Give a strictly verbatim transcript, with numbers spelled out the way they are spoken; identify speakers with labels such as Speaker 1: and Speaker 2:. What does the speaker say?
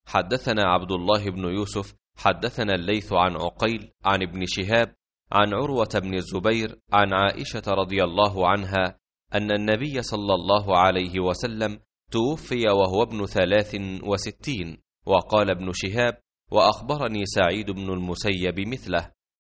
Speaker 1: حدثنا عبد الله بن يوسف حدثنا الليث عن عقيل عن ابن شهاب عن عروة بن الزبير عن عائشة رضي الله عنها أن النبي صلى الله عليه وسلم توفي وهو ابن ثلاث وستين. وقال ابن شهاب: وأخبرني سعيد بن المسيب مثله.